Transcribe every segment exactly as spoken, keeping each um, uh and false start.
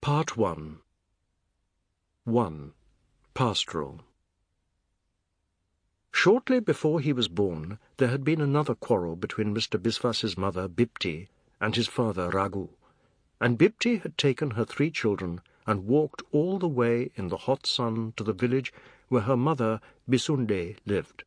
Part one. one. Pastoral. Shortly before he was born, there had been another quarrel between Mister Bisvas's mother, Bipti, and his father, Raghu, and Bipti had taken her three children and walked all the way in the hot sun to the village where her mother, Bisunde, lived.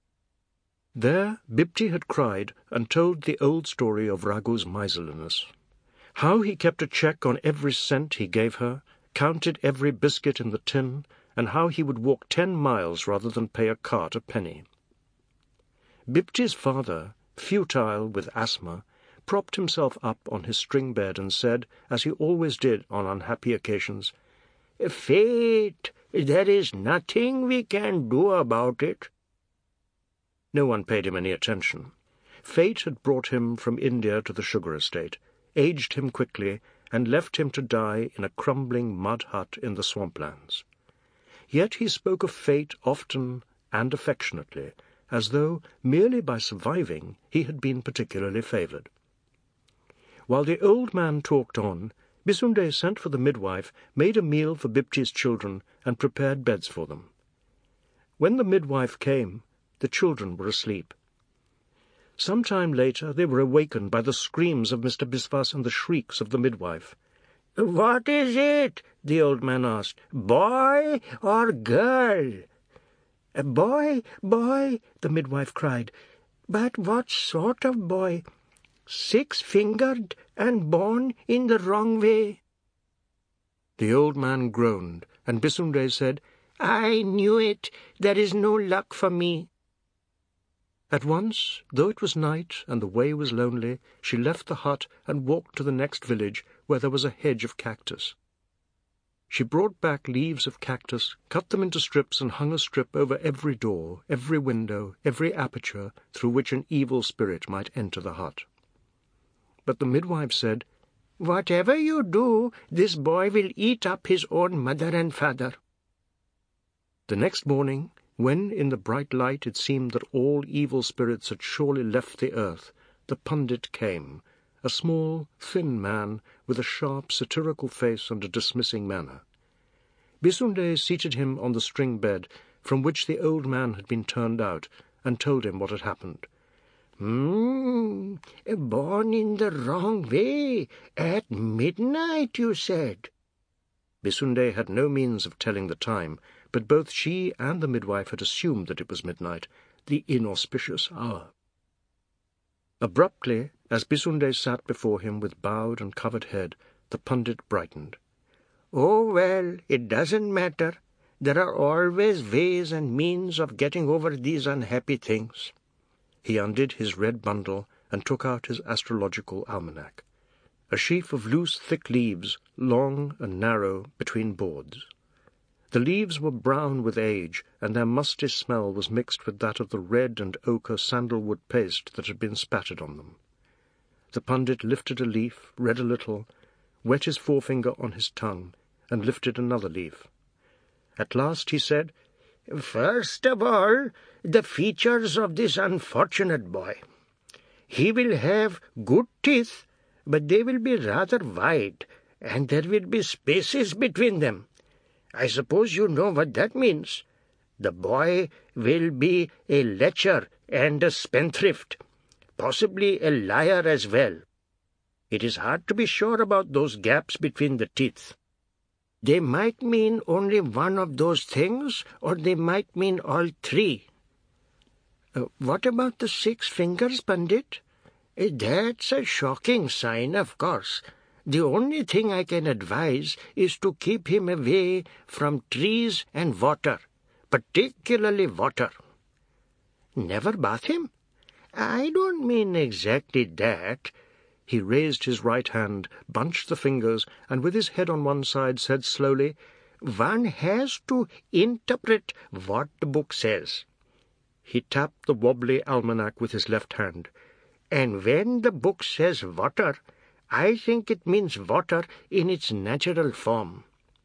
There Bipti had cried and told the old story of Raghu's miserliness. How he kept a check on every cent he gave her, counted every biscuit in the tin, and how he would walk ten miles rather than pay a cart a penny. Bipti's father, futile with asthma, propped himself up on his string bed and said, as he always did on unhappy occasions, "Fate, there is nothing we can do about it." No one paid him any attention. Fate had brought him from India to the sugar estate, aged him quickly, and left him to die in a crumbling mud hut in the swamplands. Yet he spoke of fate often and affectionately, as though, merely by surviving, he had been particularly favoured. While the old man talked on, Bisunde sent for the midwife, made a meal for Bipti's children, and prepared beds for them. When the midwife came, the children were asleep. Some time later they were awakened by the screams of Mister Bisvas and the shrieks of the midwife. "What is it?" the old man asked. "Boy or girl?" "A boy, boy," the midwife cried. "But what sort of boy? Six-fingered and born in the wrong way." The old man groaned, and Bisunde said, "I knew it. There is no luck for me." At once, though it was night and the way was lonely, she left the hut and walked to the next village, where there was a hedge of cactus. She brought back leaves of cactus, cut them into strips, and hung a strip over every door, every window, every aperture through which an evil spirit might enter the hut. But the midwife said, "Whatever you do, this boy will eat up his own mother and father." The next morning, when in the bright light it seemed that all evil spirits had surely left the earth, the pundit came, a small, thin man with a sharp, satirical face and a dismissing manner. Bisunde seated him on the string bed, from which the old man had been turned out, and told him what had happened. "Hmm, born in the wrong way, at midnight, you said." Bisunde had no means of telling the time, but both she and the midwife had assumed that it was midnight, the inauspicious hour. Abruptly, as Bisunde sat before him with bowed and covered head, the pundit brightened. "Oh, well, it doesn't matter. There are always ways and means of getting over these unhappy things." He undid his red bundle and took out his astrological almanac, a sheaf of loose, thick leaves, long and narrow, between boards. The leaves were brown with age, and their musty smell was mixed with that of the red and ochre sandalwood paste that had been spattered on them. The pundit lifted a leaf, read a little, wet his forefinger on his tongue, and lifted another leaf. At last he said, "First of all, the features of this unfortunate boy. He will have good teeth, but they will be rather wide, and there will be spaces between them. I suppose you know what that means. The boy will be a lecher and a spendthrift, possibly a liar as well. It is hard to be sure about those gaps between the teeth. They might mean only one of those things, or they might mean all three." Uh, what about the six fingers, Pandit? Uh, that's a shocking sign, of course. The only thing I can advise is to keep him away from trees and water, particularly water. Never bath him? I don't mean exactly that. He raised his right hand, bunched the fingers, and with his head on one side said slowly, "One has to interpret what the book says." He tapped the wobbly almanac with his left hand. "And when the book says water, I think it means water in its natural form."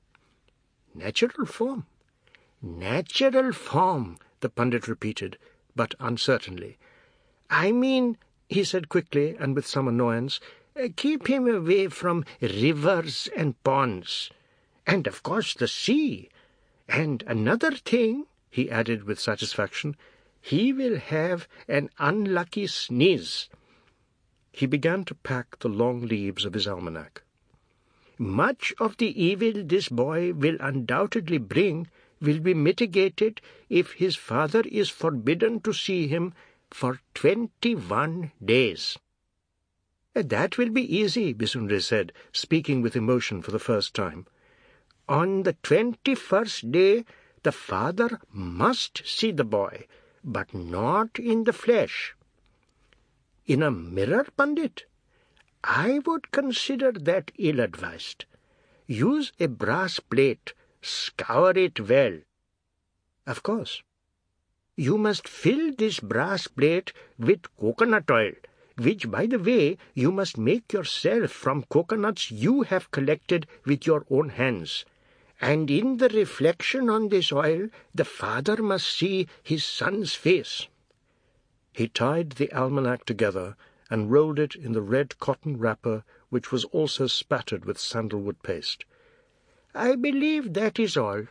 "Natural form?" "Natural form," the pundit repeated, but uncertainly. "I mean," he said quickly and with some annoyance, Keep him away from rivers and ponds, and of course the sea. And another thing, he added with satisfaction, he will have an unlucky sneeze. He began to pack the long leaves of his almanac. Much of the evil this boy will undoubtedly bring will be mitigated if his father is forbidden to see him for twenty-one days. That will be easy, Bisunde said, speaking with emotion for the first time. On the twenty-first day, the father must see the boy, but not in the flesh. In a mirror, Pandit? I would consider that ill-advised. Use a brass plate, scour it well. Of course. You must fill this brass plate with coconut oil, which, by the way, you must make yourself from coconuts you have collected with your own hands. And in the reflection on this oil, the father must see his son's face. He tied the almanac together and rolled it in the red cotton wrapper, which was also spattered with sandalwood paste. I believe that is all.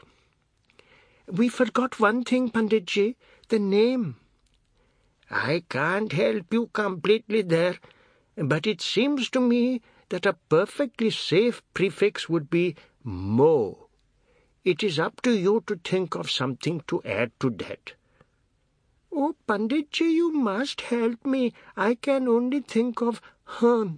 We forgot one thing, Panditji, the name. I can't help you completely there, but it seems to me that a perfectly safe prefix would be Mo. It is up to you to think of something to add to that. Oh, Panditji, you must help me. I can only think of Han.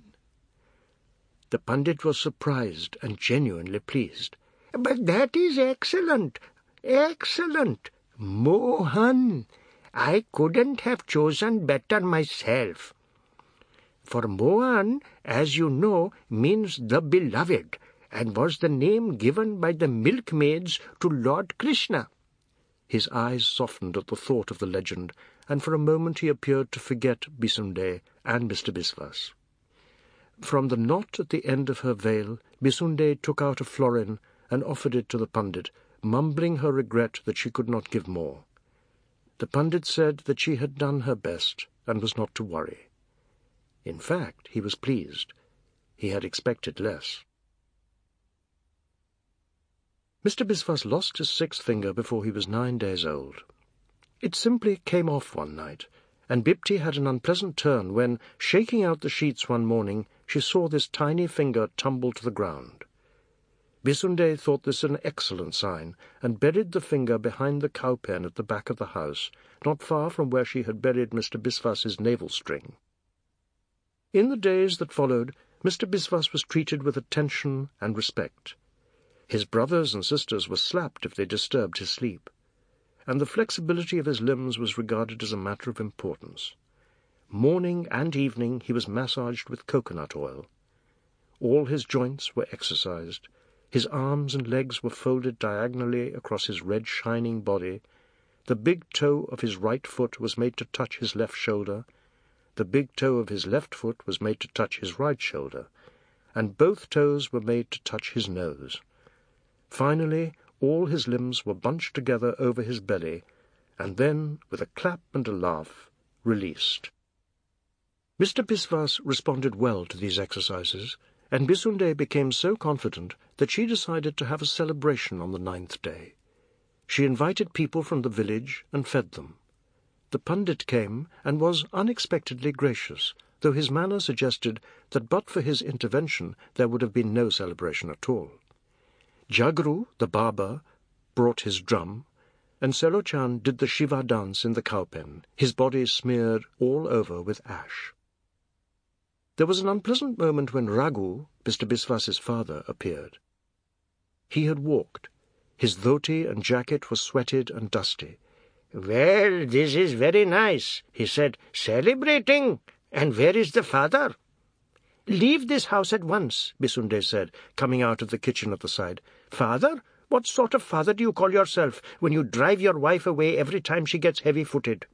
The Pandit was surprised and genuinely pleased. But that is excellent, excellent. Mohan. I couldn't have chosen better myself. For Mohan, as you know, means the beloved, and was the name given by the milkmaids to Lord Krishna. His eyes softened at the thought of the legend, and for a moment he appeared to forget Bisunde and Mister Biswas. From the knot at the end of her veil, Bisunde took out a florin and offered it to the Pandit, mumbling her regret that she could not give more. The Pandit said that she had done her best and was not to worry. In fact, he was pleased. He had expected less. Mister Biswas lost his sixth finger before he was nine days old. It simply came off one night, and Bipti had an unpleasant turn when, shaking out the sheets one morning, she saw this tiny finger tumble to the ground. Bisunde thought this an excellent sign, and buried the finger behind the cow-pen at the back of the house, not far from where she had buried Mister Biswas's navel-string. In the days that followed, Mister Biswas was treated with attention and respect. His brothers and sisters were slapped if they disturbed his sleep, and the flexibility of his limbs was regarded as a matter of importance. Morning and evening he was massaged with coconut oil. All his joints were exercised. His arms and legs were folded diagonally across his red shining body. The big toe of his right foot was made to touch his left shoulder. The big toe of his left foot was made to touch his right shoulder, and both toes were made to touch his nose. Finally, all his limbs were bunched together over his belly, and then, with a clap and a laugh, released. Mister Biswas responded well to these exercises, and Bisunde became so confident that she decided to have a celebration on the ninth day. She invited people from the village and fed them. The Pandit came and was unexpectedly gracious, though his manner suggested that but for his intervention there would have been no celebration at all. Jagru, the barber, brought his drum, and Selochan did the Shiva dance in the cowpen, his body smeared all over with ash. There was an unpleasant moment when Raghu, Mister Biswas's father, appeared. He had walked. His dhoti and jacket were sweated and dusty. "Well, this is very nice," he said. "Celebrating? And where is the father?" "Leave this house at once," Bisunde said, coming out of the kitchen at the side. "Father? What sort of father do you call yourself when you drive your wife away every time she gets heavy-footed?"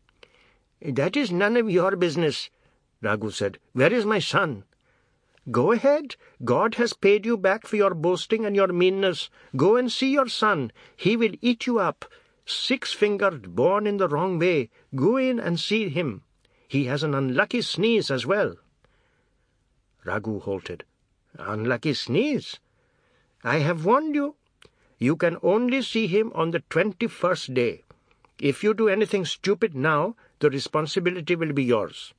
"That is none of your business," Raghu said. "Where is my son?" "Go ahead. God has paid you back for your boasting and your meanness. Go and see your son. He will eat you up. Six-fingered, born in the wrong way. Go in and see him. He has an unlucky sneeze as well." Raghu halted. "Unlucky sneeze. I have warned you. You can only see him on the twenty-first day. If you do anything stupid now, the responsibility will be yours."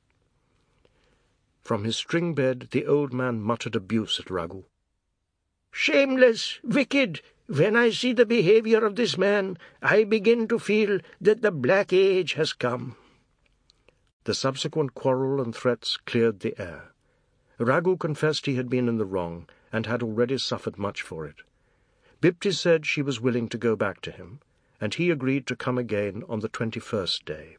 From his string bed the old man muttered abuse at Raghu. "Shameless, wicked! When I see the behavior of this man, I begin to feel that the Black Age has come." The subsequent quarrel and threats cleared the air. Raghu confessed he had been in the wrong, and had already suffered much for it. Bipti said she was willing to go back to him, and he agreed to come again on the twenty-first day.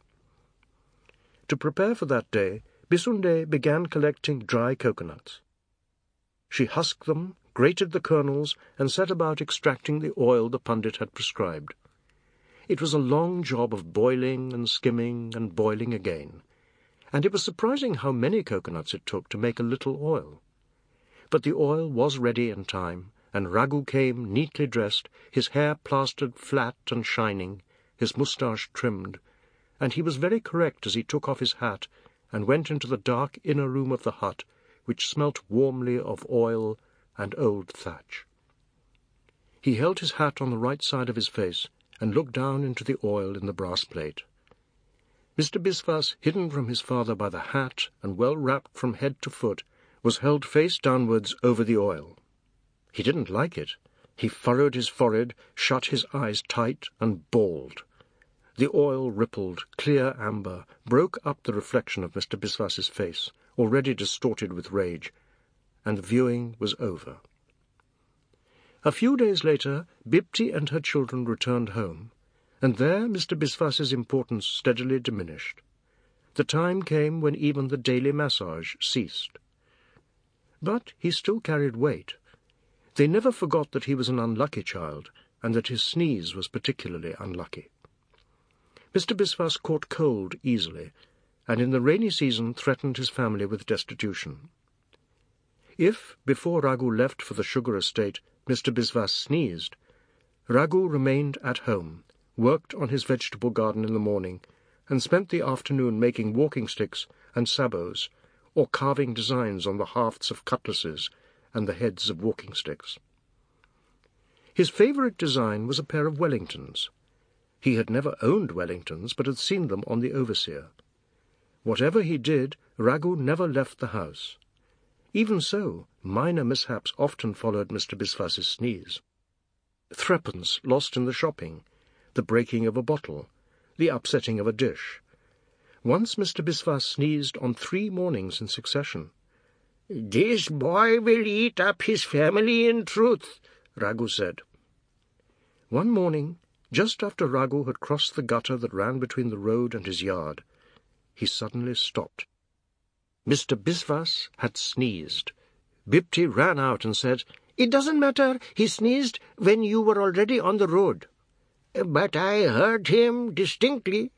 To prepare for that day, Bisunde began collecting dry coconuts. She husked them, grated the kernels, and set about extracting the oil the pundit had prescribed. It was a long job of boiling and skimming and boiling again, and it was surprising how many coconuts it took to make a little oil. But the oil was ready in time, and Raghu came neatly dressed, his hair plastered flat and shining, his moustache trimmed, and he was very correct as he took off his hat and went into the dark inner room of the hut, which smelt warmly of oil and old thatch. He held his hat on the right side of his face and looked down into the oil in the brass plate. Mister Biswas, hidden from his father by the hat and well wrapped from head to foot, was held face downwards over the oil. He didn't like it. He furrowed his forehead, shut his eyes tight, and bawled. The oil rippled, clear amber, broke up the reflection of Mister Biswas's face, already distorted with rage, and the viewing was over. A few days later, Bipti and her children returned home, and there Mister Biswas's importance steadily diminished. The time came when even the daily massage ceased. But he still carried weight. They never forgot that he was an unlucky child, and that his sneeze was particularly unlucky. Mister Biswas caught cold easily, and in the rainy season threatened his family with destitution. If, before Raghu left for the sugar estate, Mister Biswas sneezed, Raghu remained at home, worked on his vegetable garden in the morning, and spent the afternoon making walking sticks and sabots, or carving designs on the hafts of cutlasses and the heads of walking sticks. His favourite design was a pair of Wellingtons. He had never owned Wellingtons, but had seen them on the overseer. Whatever he did, Raghu never left the house. Even so, minor mishaps often followed Mister Biswas's sneeze. Threepence lost in the shopping, the breaking of a bottle, the upsetting of a dish. Once Mister Biswas sneezed on three mornings in succession. "This boy will eat up his family in truth," Raghu said. One morning, just after Raghu had crossed the gutter that ran between the road and his yard, he suddenly stopped. Mister Biswas had sneezed. Bipti ran out and said, "It doesn't matter. He sneezed when you were already on the road." "But I heard him distinctly."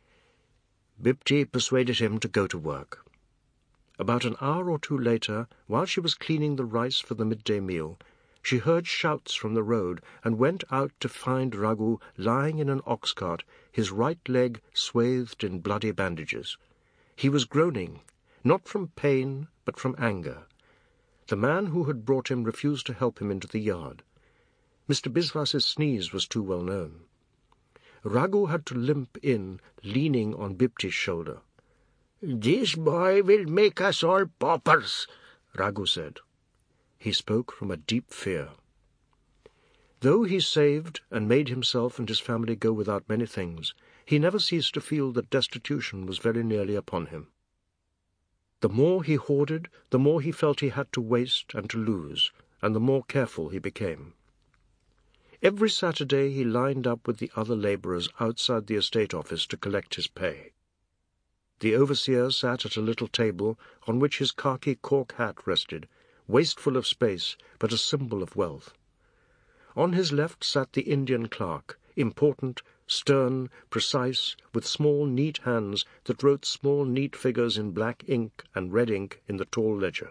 Bipti persuaded him to go to work. About an hour or two later, while she was cleaning the rice for the midday meal, she heard shouts from the road and went out to find Raghu lying in an ox cart, his right leg swathed in bloody bandages. He was groaning, not from pain, but from anger. The man who had brought him refused to help him into the yard. Mister Biswas's sneeze was too well known. Raghu had to limp in, leaning on Bipti's shoulder. "This boy will make us all paupers," Raghu said. He spoke from a deep fear. Though he saved and made himself and his family go without many things, he never ceased to feel that destitution was very nearly upon him. The more he hoarded, the more he felt he had to waste and to lose, and the more careful he became. Every Saturday he lined up with the other labourers outside the estate office to collect his pay. The overseer sat at a little table on which his khaki cork hat rested, wasteful of space, but a symbol of wealth. On his left sat the Indian clerk, important, stern, precise, with small, neat hands that wrote small, neat figures in black ink and red ink in the tall ledger.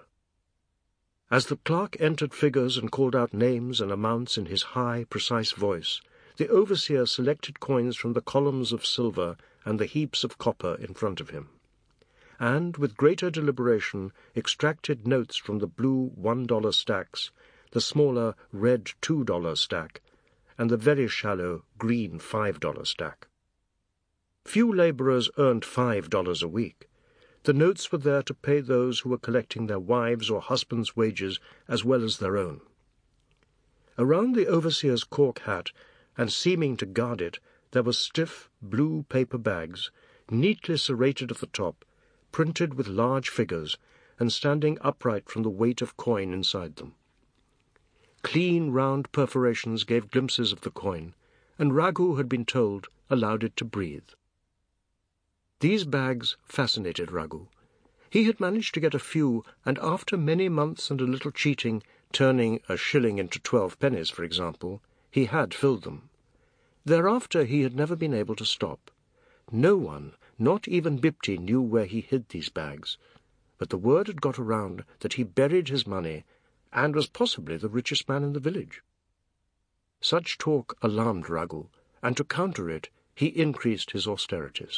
As the clerk entered figures and called out names and amounts in his high, precise voice, the overseer selected coins from the columns of silver and the heaps of copper in front of him. and, with greater deliberation, extracted notes from the blue one-dollar stacks, the smaller red two-dollar stack, and the very shallow green five-dollar stack. Few labourers earned five dollars a week. The notes were there to pay those who were collecting their wives' or husbands' wages as well as their own. Around the overseer's cork hat, and seeming to guard it, there were stiff blue paper bags, neatly serrated at the top, printed with large figures, and standing upright from the weight of coin inside them. Clean round perforations gave glimpses of the coin, and Raghu had been told allowed it to breathe. These bags fascinated Raghu. He had managed to get a few, and after many months and a little cheating, turning a shilling into twelve pennies, for example, he had filled them. Thereafter he had never been able to stop. No one, not even Bipti, knew where he hid these bags, but the word had got around that he buried his money and was possibly the richest man in the village. Such talk alarmed Raghu, and to counter it, he increased his austerities.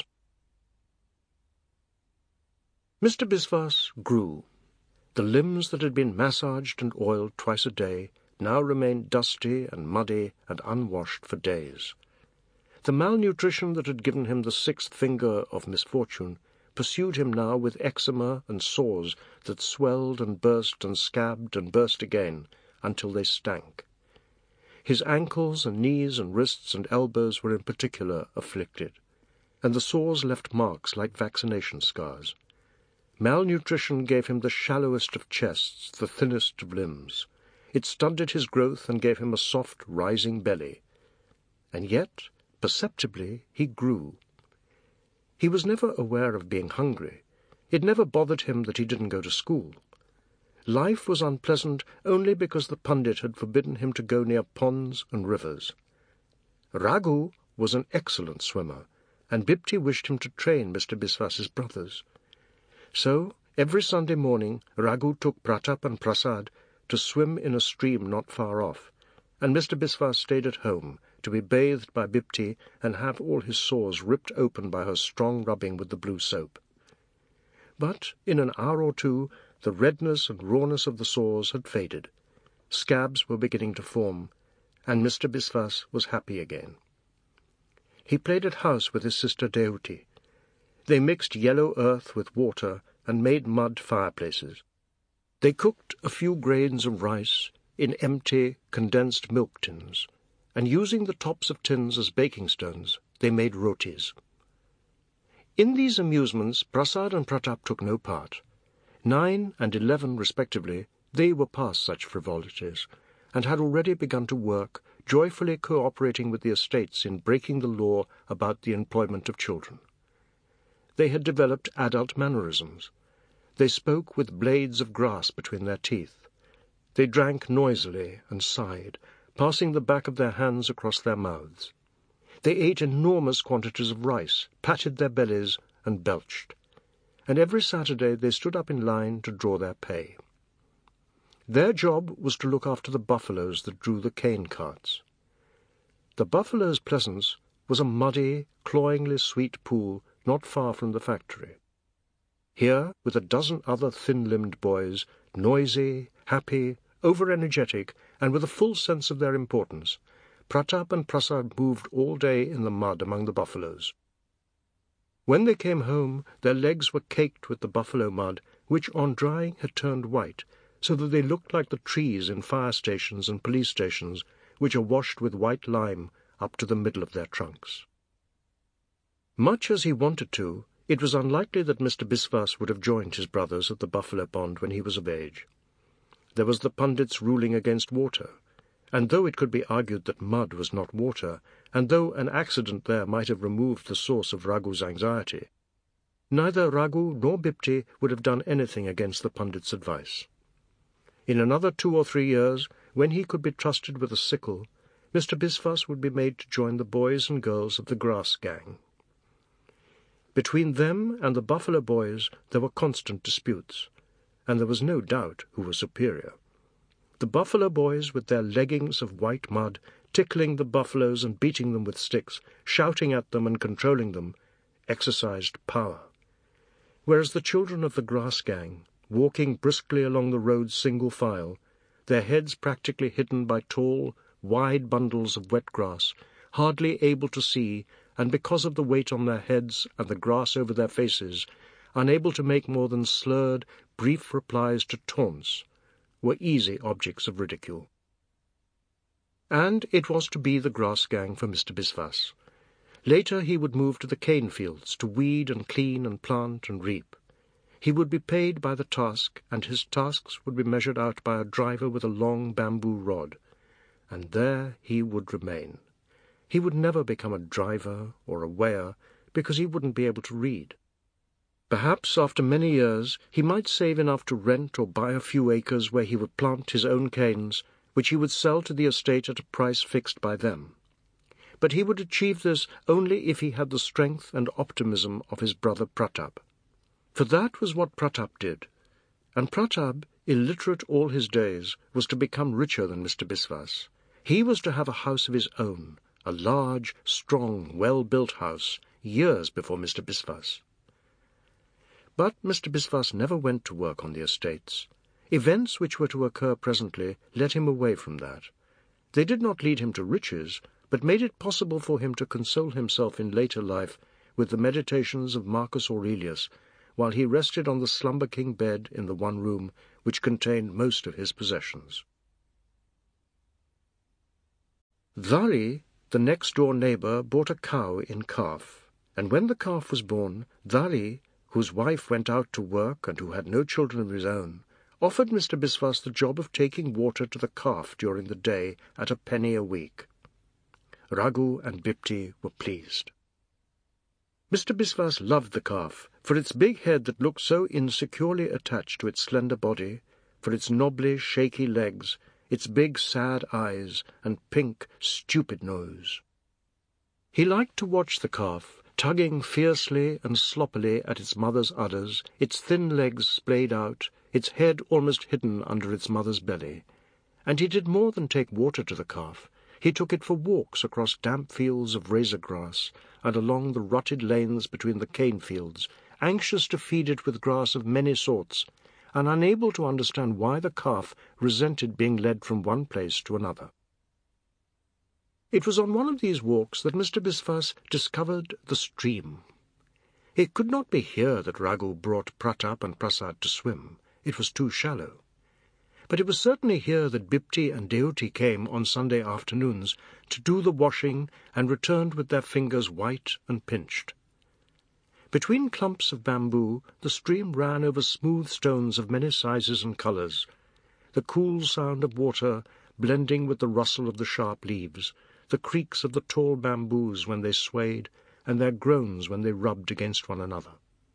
Mister Biswas grew. The limbs that had been massaged and oiled twice a day now remained dusty and muddy and unwashed for days. The malnutrition that had given him the sixth finger of misfortune pursued him now with eczema and sores that swelled and burst and scabbed and burst again until they stank. His ankles and knees and wrists and elbows were in particular afflicted, and the sores left marks like vaccination scars. Malnutrition gave him the shallowest of chests, the thinnest of limbs. It stunted his growth and gave him a soft, rising belly. And yet, perceptibly, he grew. He was never aware of being hungry. It never bothered him that he didn't go to school. Life was unpleasant only because the pundit had forbidden him to go near ponds and rivers. Raghu was an excellent swimmer, and Bipti wished him to train Mister Biswas's brothers. So, every Sunday morning, Raghu took Pratap and Prasad to swim in a stream not far off, and Mister Biswas stayed at home to be bathed by Bipti and have all his sores ripped open by her strong rubbing with the blue soap. But in an hour or two the redness and rawness of the sores had faded, scabs were beginning to form, and Mister Biswas was happy again. He played at house with his sister Dehuti. They mixed yellow earth with water and made mud fireplaces. They cooked a few grains of rice in empty, condensed milk tins, and using the tops of tins as baking stones, they made rotis. In these amusements, Prasad and Pratap took no part. Nine and eleven, respectively, they were past such frivolities, and had already begun to work, joyfully cooperating with the estates in breaking the law about the employment of children. They had developed adult mannerisms. They spoke with blades of grass between their teeth. They drank noisily and sighed, passing the back of their hands across their mouths. They ate enormous quantities of rice, patted their bellies, and belched. And every Saturday they stood up in line to draw their pay. Their job was to look after the buffaloes that drew the cane carts. The Buffaloes' Pleasance was a muddy, cloyingly sweet pool not far from the factory. Here, with a dozen other thin-limbed boys, noisy, happy, over-energetic, and with a full sense of their importance, Pratap and Prasad moved all day in the mud among the buffaloes. When they came home, their legs were caked with the buffalo mud, which on drying had turned white, so that they looked like the trees in fire stations and police stations, which are washed with white lime up to the middle of their trunks. Much as he wanted to, it was unlikely that Mister Biswas would have joined his brothers at the buffalo pond when he was of age. There was the pundit's ruling against water, and though it could be argued that mud was not water, and though an accident there might have removed the source of Raghu's anxiety, neither Raghu nor Bipti would have done anything against the pundit's advice. In another two or three years, when he could be trusted with a sickle, Mister Biswas would be made to join the boys and girls of the grass gang. Between them and the buffalo boys there were constant disputes, and there was no doubt who was superior. The buffalo boys, with their leggings of white mud, tickling the buffaloes and beating them with sticks, shouting at them and controlling them, exercised power. whereas the children of the grass gang, walking briskly along the road single file, their heads practically hidden by tall, wide bundles of wet grass, hardly able to see, and because of the weight on their heads and the grass over their faces, unable to make more than slurred, brief replies to taunts, were easy objects of ridicule. And it was to be the grass gang for Mister Biswas. Later he would move to the cane fields to weed and clean and plant and reap. He would be paid by the task, and his tasks would be measured out by a driver with a long bamboo rod. And there he would remain. He would never become a driver or a weigher, because he wouldn't be able to read. Perhaps after many years he might save enough to rent or buy a few acres where he would plant his own canes, which he would sell to the estate at a price fixed by them. But he would achieve this only if he had the strength and optimism of his brother Pratap. For that was what Pratap did, and Pratap, illiterate all his days, was to become richer than Mister Biswas. He was to have a house of his own, a large, strong, well-built house, years before Mister Biswas. But Mister Biswas never went to work on the estates. Events which were to occur presently led him away from that. They did not lead him to riches, but made it possible for him to console himself in later life with the meditations of Marcus Aurelius, while he rested on the slumber-king bed in the one room which contained most of his possessions. Dhali, the next-door neighbour, bought a cow in calf, and when the calf was born, Dhali, whose wife went out to work and who had no children of his own, offered Mister Biswas the job of taking water to the calf during the day at a penny a week. Raghu and Bipti were pleased. Mister Biswas loved the calf for its big head that looked so insecurely attached to its slender body, for its knobbly, shaky legs, its big, sad eyes, and pink, stupid nose. He liked to watch the calf, tugging fiercely and sloppily at its mother's udders, its thin legs splayed out, its head almost hidden under its mother's belly. And he did more than take water to the calf. He took it for walks across damp fields of razor grass and along the rutted lanes between the cane fields, anxious to feed it with grass of many sorts, and unable to understand why the calf resented being led from one place to another. It was on one of these walks that Mister Biswas discovered the stream. It could not be here that Raghu brought Pratap and Prasad to swim. It was too shallow. But it was certainly here that Bipti and Deoti came on Sunday afternoons to do the washing and returned with their fingers white and pinched. Between clumps of bamboo, the stream ran over smooth stones of many sizes and colours, the cool sound of water blending with the rustle of the sharp leaves, the creaks of the tall bamboos when they swayed, and their groans when they rubbed against one another.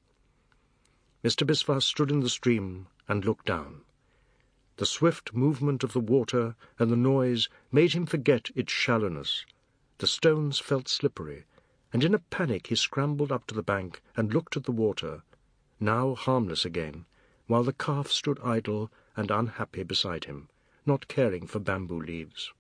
Mister Biswas stood in the stream and looked down. The swift movement of the water and the noise made him forget its shallowness. The stones felt slippery, and in a panic he scrambled up to the bank and looked at the water, now harmless again, while the calf stood idle and unhappy beside him, not caring for bamboo leaves.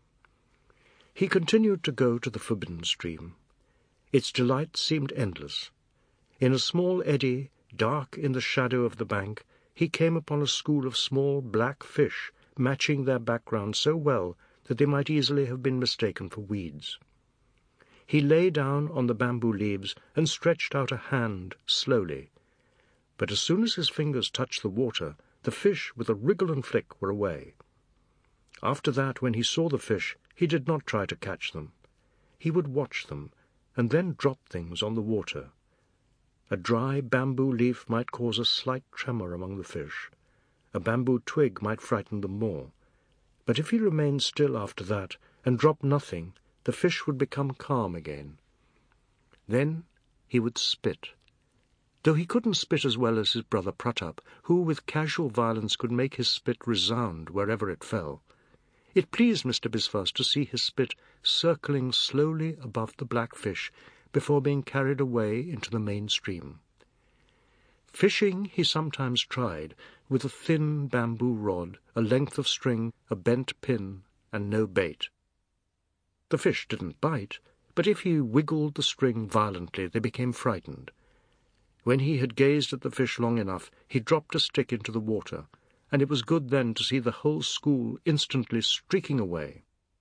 He continued to go to the forbidden stream. Its delight seemed endless. In a small eddy, dark in the shadow of the bank, he came upon a school of small black fish, matching their background so well that they might easily have been mistaken for weeds. He lay down on the bamboo leaves and stretched out a hand slowly. But as soon as his fingers touched the water, the fish, with a wriggle and flick, were away. After that, when he saw the fish, he did not try to catch them. He would watch them, and then drop things on the water. A dry bamboo leaf might cause a slight tremor among the fish. A bamboo twig might frighten them more. But if he remained still after that, and dropped nothing, the fish would become calm again. Then he would spit. Though he couldn't spit as well as his brother Pratap, who with casual violence could make his spit resound wherever it fell. It pleased Mister Biswas to see his spit circling slowly above the black fish before being carried away into the main stream. Fishing he sometimes tried, with a thin bamboo rod, a length of string, a bent pin, and no bait. The fish didn't bite, but if he wiggled the string violently, they became frightened. When he had gazed at the fish long enough, he dropped a stick into the water, and it was good then to see the whole school instantly streaking away.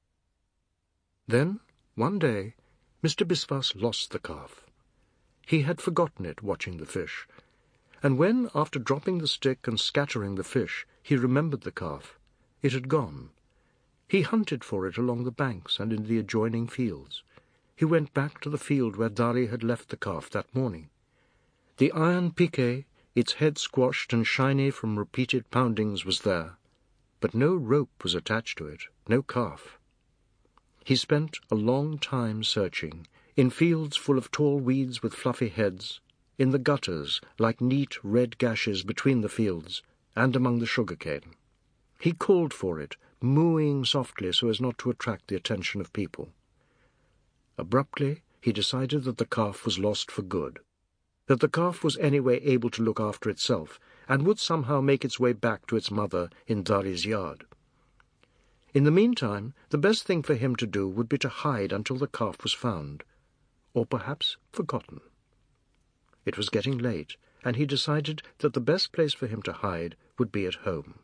Then, one day, Mister Biswas lost the calf. He had forgotten it watching the fish, and when, after dropping the stick and scattering the fish, he remembered the calf, it had gone. He hunted for it along the banks and in the adjoining fields. He went back to the field where Dari had left the calf that morning. The iron piquet, its head squashed and shiny from repeated poundings, was there, but no rope was attached to it, no calf. He spent a long time searching, in fields full of tall weeds with fluffy heads, in the gutters like neat red gashes between the fields, and among the sugar cane. He called for it, mooing softly so as not to attract the attention of people. Abruptly, he decided that the calf was lost for good, that the calf was anyway able to look after itself, and would somehow make its way back to its mother in Dari's yard. In the meantime, the best thing for him to do would be to hide until the calf was found, or perhaps forgotten. It was getting late, and he decided that the best place for him to hide would be at home.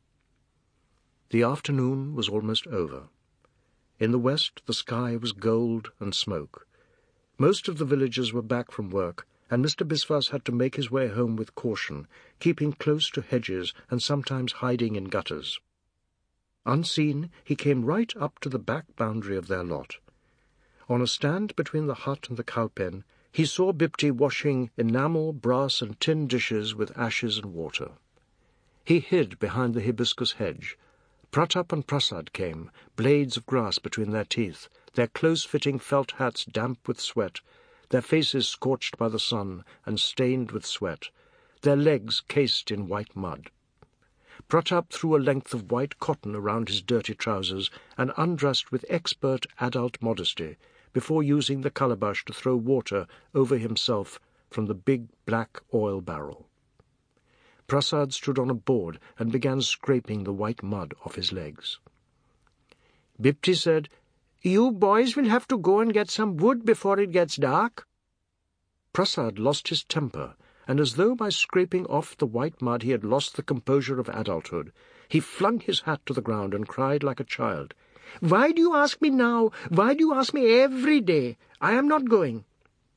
The afternoon was almost over. In the west the sky was gold and smoke. Most of the villagers were back from work, and Mister Biswas had to make his way home with caution, keeping close to hedges and sometimes hiding in gutters. Unseen, he came right up to the back boundary of their lot. On a stand between the hut and the cow-pen, he saw Bipti washing enamel, brass, and tin dishes with ashes and water. He hid behind the hibiscus hedge. Pratap and Prasad came, blades of grass between their teeth, their close-fitting felt hats damp with sweat, their faces scorched by the sun and stained with sweat, their legs cased in white mud. Pratap threw a length of white cotton around his dirty trousers and undressed with expert adult modesty before using the calabash to throw water over himself from the big black oil barrel. Prasad stood on a board and began scraping the white mud off his legs. Bipti said, "You boys will have to go and get some wood before it gets dark." Prasad lost his temper, and as though by scraping off the white mud he had lost the composure of adulthood, he flung his hat to the ground and cried like a child, "Why do you ask me now? Why do you ask me every day? I am not going."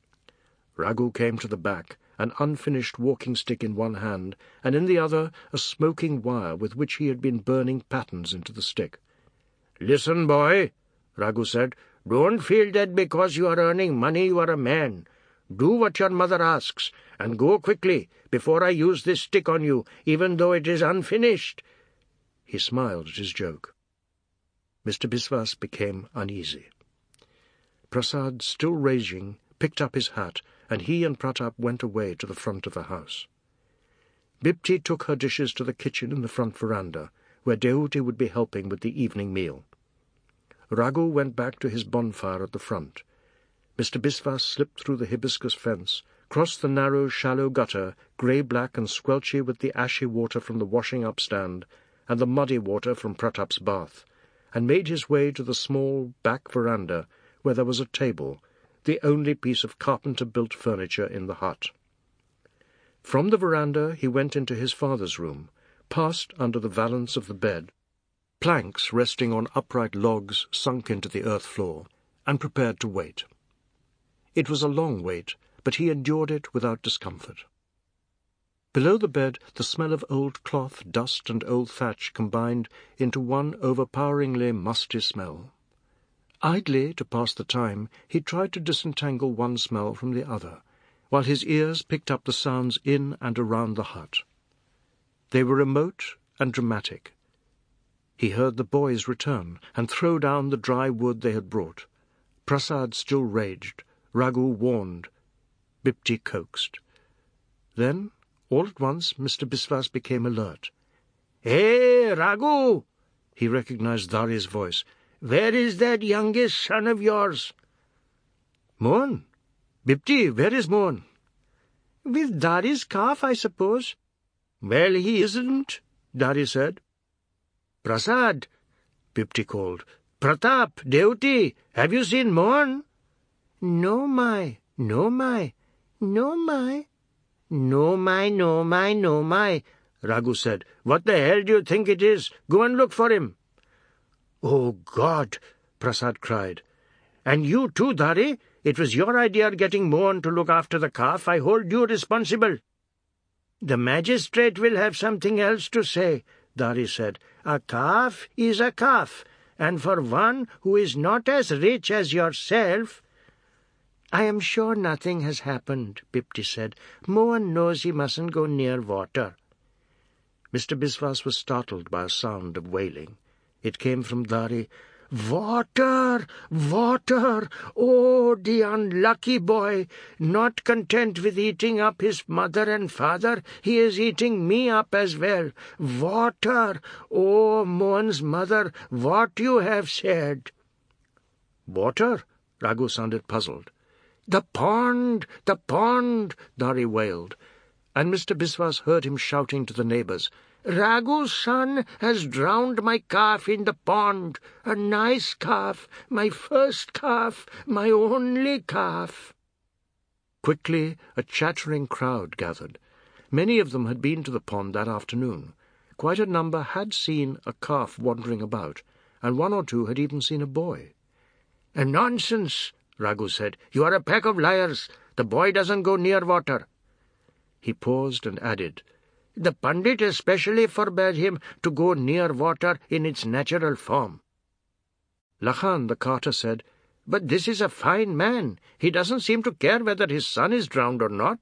Raghu came to the back, an unfinished walking stick in one hand, and in the other a smoking wire with which he had been burning patterns into the stick. "Listen, boy," Raghu said, "don't feel that because you are earning money you are a man. Do what your mother asks, and go quickly, before I use this stick on you, even though it is unfinished." He smiled at his joke. Mister Biswas became uneasy. Prasad, still raging, picked up his hat, and he and Pratap went away to the front of the house. Bipti took her dishes to the kitchen in the front veranda, where Dehuti would be helping with the evening meal. Raghu went back to his bonfire at the front. Mister Biswas slipped through the hibiscus fence, crossed the narrow, shallow gutter, grey-black and squelchy with the ashy water from the washing-up stand and the muddy water from Pratap's bath, and made his way to the small back veranda where there was a table, the only piece of carpenter-built furniture in the hut. From the veranda he went into his father's room, passed under the valance of the bed, planks resting on upright logs sunk into the earth floor, and prepared to wait. It was a long wait, but he endured it without discomfort. Below the bed, the smell of old cloth, dust, and old thatch combined into one overpoweringly musty smell. Idly, to pass the time, he tried to disentangle one smell from the other, while his ears picked up the sounds in and around the hut. They were remote and dramatic. He heard the boys return and throw down the dry wood they had brought. Prasad still raged. Raghu warned. Bipti coaxed. Then, all at once, Mister Biswas became alert. "Hey, Raghu!" He recognized Dari's voice. "Where is that youngest son of yours?" "Mohan? Bipti, where is Mohan?" "With Dari's calf, I suppose." "Well, he isn't," Dari said. "Prasad," Bipti called. "Pratap, Dehuti, have you seen Mohan?" "No, my, no, my, no, my." "No, my, no, my, no, my," Raghu said. "What the hell do you think it is? Go and look for him." "Oh, God!" Prasad cried. "And you too, Dari? It was your idea getting Mohan to look after the calf. I hold you responsible." "The magistrate will have something else to say," Dari said. "A calf is a calf, and for one who is not as rich as yourself—" "I am sure nothing has happened," Bipti said. "Mohan knows he mustn't go near water." Mister Biswas was startled by a sound of wailing. It came from Dari. "Water! Water! Oh, the unlucky boy! Not content with eating up his mother and father, he is eating me up as well. Water! Oh, Mohan's mother, what you have said!" "Water?" Raghu sounded puzzled. "The pond! The pond!" Dari wailed, and Mister Biswas heard him shouting to the neighbours, "Raghu's son has drowned my calf in the pond. A nice calf, my first calf, my only calf." Quickly a chattering crowd gathered. Many of them had been to the pond that afternoon. Quite a number had seen a calf wandering about, and one or two had even seen a boy. "Nonsense," Raghu said. "You are a pack of liars. The boy doesn't go near water." He paused and added, "The Pandit especially forbade him to go near water in its natural form." Lakhan, the carter, said, "But this is a fine man. He doesn't seem to care whether his son is drowned or not."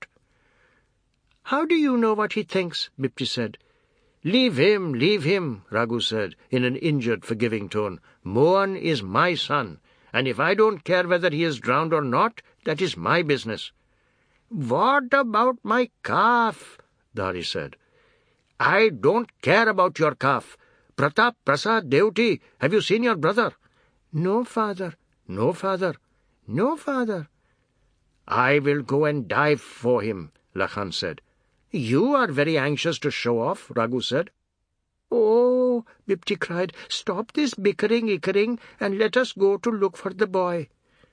"How do you know what he thinks?" Bipti said. "Leave him, leave him," Raghu said, in an injured, forgiving tone. "Mohan is my son, and if I don't care whether he is drowned or not, that is my business." "What about my calf?" Dari said. "I don't care about your calf. Pratap, Prasad, Devti, have you seen your brother?" "No, father." "No, father." "No, father." "I will go and dive for him," Lakhan said. "You are very anxious to show off," Raghu said. "Oh," Bipti cried, "stop this bickering-ickering and let us go to look for the boy."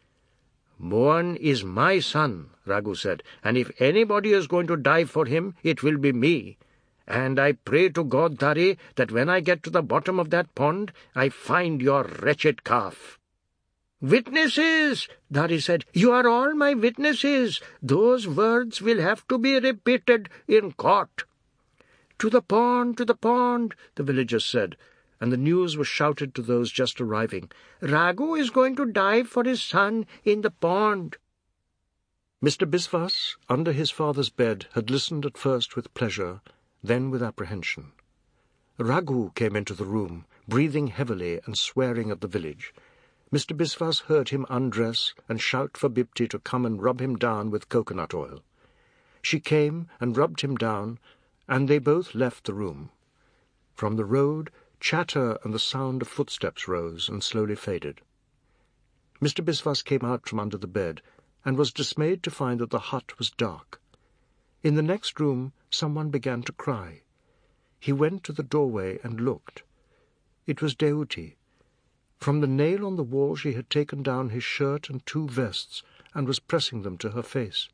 "Mohan is my son," Raghu said, "and if anybody is going to dive for him, it will be me. And I pray to God, Dari, that when I get to the bottom of that pond, I find your wretched calf." "Witnesses," Dari said, "you are all my witnesses. Those words will have to be repeated in court." "To the pond, to the pond," the villagers said, and the news was shouted to those just arriving. "Raghu is going to dive for his son in the pond." Mister Biswas, under his father's bed, had listened at first with pleasure, then with apprehension. Raghu came into the room, breathing heavily and swearing at the village. Mister Biswas heard him undress and shout for Bipti to come and rub him down with coconut oil. She came and rubbed him down, and they both left the room. From the road, chatter and the sound of footsteps rose and slowly faded. Mister Biswas came out from under the bed and was dismayed to find that the hut was dark. In the next room someone began to cry. He went to the doorway and looked. It was Devti. From the nail on the wall she had taken down his shirt and two vests and was pressing them to her face.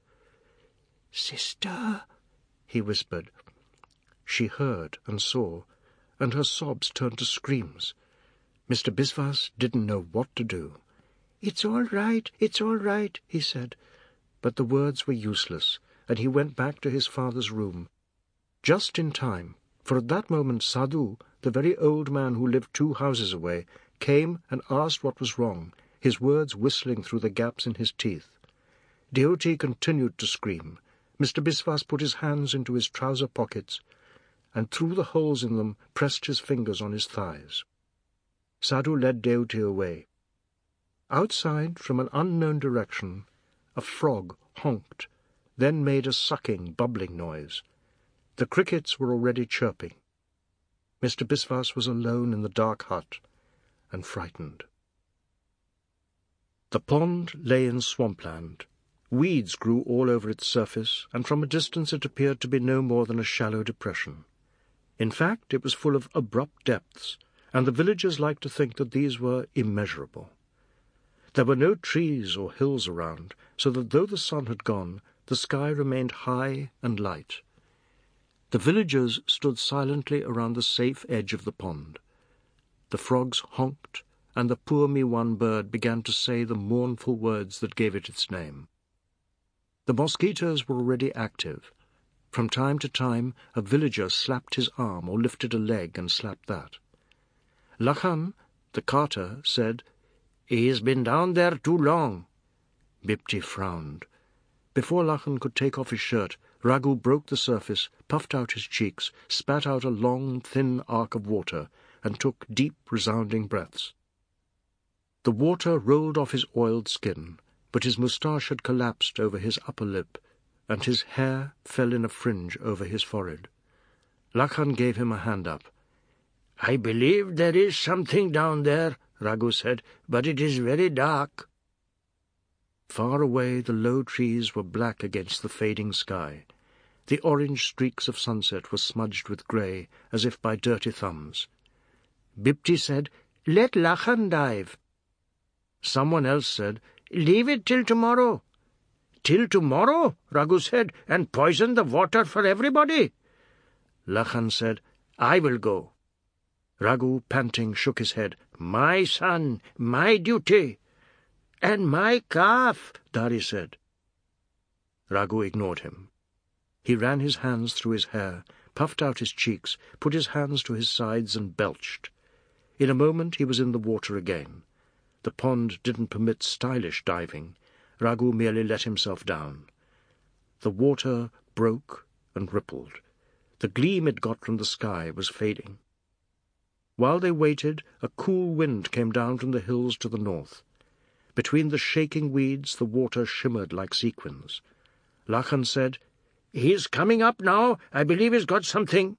"Sister," he whispered. She heard and saw, and her sobs turned to screams. Mister Biswas didn't know what to do. "It's all right, it's all right," he said. But the words were useless, and he went back to his father's room. Just in time, for at that moment Sadhu, the very old man who lived two houses away, came and asked what was wrong, his words whistling through the gaps in his teeth. Devti continued to scream. Mister Biswas put his hands into his trouser pockets, and through the holes in them pressed his fingers on his thighs. Sadhu led Devti away. Outside, from an unknown direction, a frog honked, then made a sucking, bubbling noise. The crickets were already chirping. Mister Biswas was alone in the dark hut, and frightened. The pond lay in swampland. Weeds grew all over its surface, and from a distance it appeared to be no more than a shallow depression. In fact, it was full of abrupt depths, and the villagers liked to think that these were immeasurable. There were no trees or hills around, so that though the sun had gone, the sky remained high and light. The villagers stood silently around the safe edge of the pond. The frogs honked, and the poor Miwan bird began to say the mournful words that gave it its name. The mosquitoes were already active. From time to time, a villager slapped his arm or lifted a leg and slapped that. Lachan, the carter, said, "He has been down there too long." Bipti frowned. Before Lachan could take off his shirt, Raghu broke the surface, puffed out his cheeks, spat out a long, thin arc of water, and took deep, resounding breaths. The water rolled off his oiled skin, but his moustache had collapsed over his upper lip, and his hair fell in a fringe over his forehead. Lachan gave him a hand up. "I believe there is something down there," Raghu said, "but it is very dark." Far away the low trees were black against the fading sky. The orange streaks of sunset were smudged with grey, as if by dirty thumbs. Bipti said, "Let Lachan dive." Someone else said, "Leave it till tomorrow." "Till tomorrow," Raghu said, "and poison the water for everybody." Lachan said, "I will go." Raghu, panting, shook his head. "My son, my duty." "And my calf," Dari said. Raghu ignored him. He ran his hands through his hair, puffed out his cheeks, put his hands to his sides and belched. In a moment he was in the water again. The pond didn't permit stylish diving. Raghu merely let himself down. The water broke and rippled. The gleam it got from the sky was fading. While they waited, a cool wind came down from the hills to the north. Between the shaking weeds the water shimmered like sequins. Lachan said, "He's coming up now. I believe he's got something."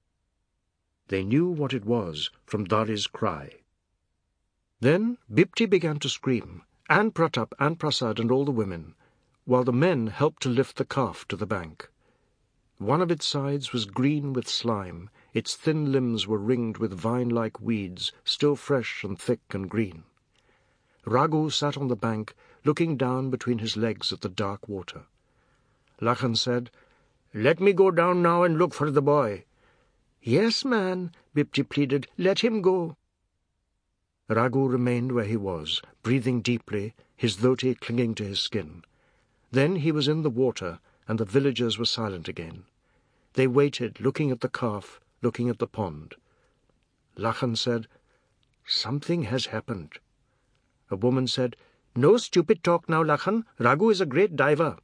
They knew what it was from Dari's cry. Then Bipti began to scream, and Pratap and Prasad and all the women, while the men helped to lift the calf to the bank. One of its sides was green with slime, its thin limbs were ringed with vine-like weeds, still fresh and thick and green. Raghu sat on the bank, looking down between his legs at the dark water. Lachan said, "Let me go down now and look for the boy." "Yes, man," Bipti pleaded, "let him go." Raghu remained where he was, breathing deeply, his dhoti clinging to his skin. Then he was in the water, and the villagers were silent again. They waited, looking at the calf, looking at the pond. Lachan said, "Something has happened." A woman said, "No stupid talk now, Lachan. Raghu is a great diver."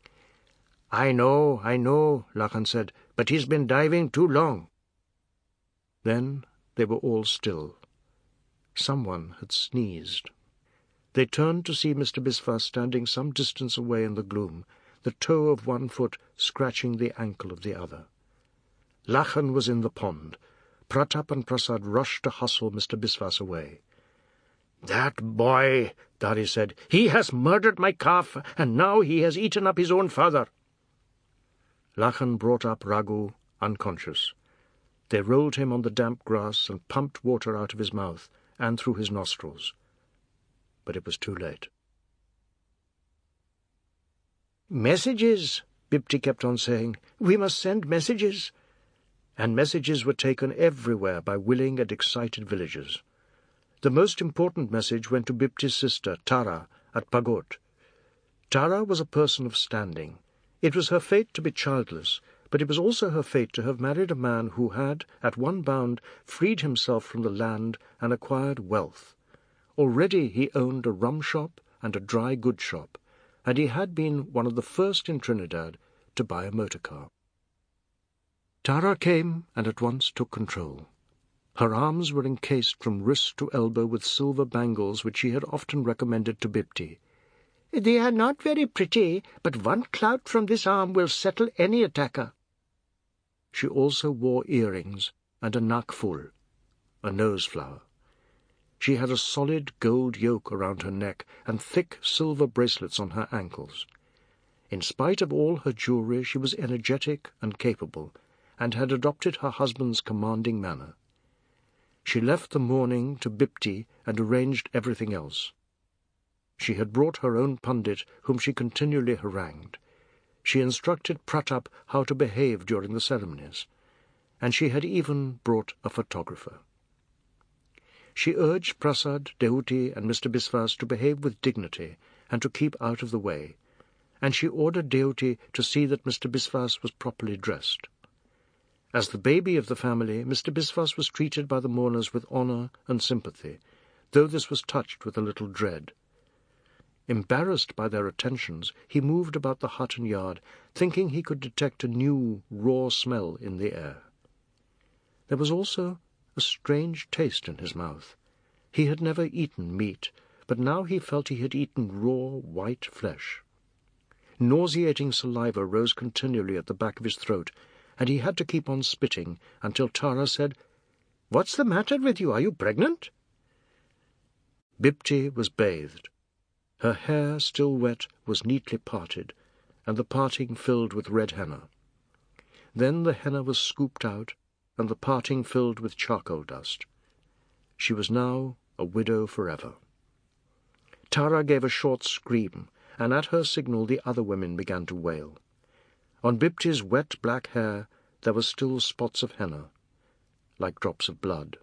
"I know, I know," Lachan said, "but he's been diving too long." Then they were all still. Someone had sneezed. They turned to see Mister Biswas standing some distance away in the gloom, the toe of one foot scratching the ankle of the other. Lachan was in the pond. Pratap and Prasad rushed to hustle Mister Biswas away. "That boy," Dari said, "he has murdered my calf, and now he has eaten up his own father." Lachan brought up Raghu, unconscious. They rolled him on the damp grass and pumped water out of his mouth and through his nostrils. But it was too late. "Messages," Bipti kept on saying. "We must send messages." And messages were taken everywhere by willing and excited villagers. The most important message went to Bipti's sister, Tara, at Pagot. Tara was a person of standing. It was her fate to be childless, but it was also her fate to have married a man who had, at one bound, freed himself from the land and acquired wealth. Already he owned a rum shop and a dry goods shop, and he had been one of the first in Trinidad to buy a motor car. Tara came and at once took control. Her arms were encased from wrist to elbow with silver bangles which she had often recommended to Bipti. "They are not very pretty, but one clout from this arm will settle any attacker." She also wore earrings and a nakful, a nose flower. She had a solid gold yoke around her neck and thick silver bracelets on her ankles. In spite of all her jewelry, she was energetic and capable, and had adopted her husband's commanding manner. She left the mourning to Bipti and arranged everything else. She had brought her own pundit, whom she continually harangued. She instructed Pratap how to behave during the ceremonies, and she had even brought a photographer. She urged Prasad, Dehuti, and Mister Biswas to behave with dignity and to keep out of the way, and she ordered Dehuti to see that Mister Biswas was properly dressed. As the baby of the family, Mister Biswas was treated by the mourners with honour and sympathy, though this was touched with a little dread. Embarrassed by their attentions, he moved about the hut and yard, thinking he could detect a new, raw smell in the air. There was also a strange taste in his mouth. He had never eaten meat, but now he felt he had eaten raw, white flesh. Nauseating saliva rose continually at the back of his throat, and he had to keep on spitting until Tara said, "What's the matter with you? Are you pregnant?" Bibti was bathed. Her hair, still wet, was neatly parted, and the parting filled with red henna. Then the henna was scooped out, and the parting filled with charcoal dust. She was now a widow forever. Tara gave a short scream, and at her signal the other women began to wail. On Bibti's wet black hair there were still spots of henna, like drops of blood.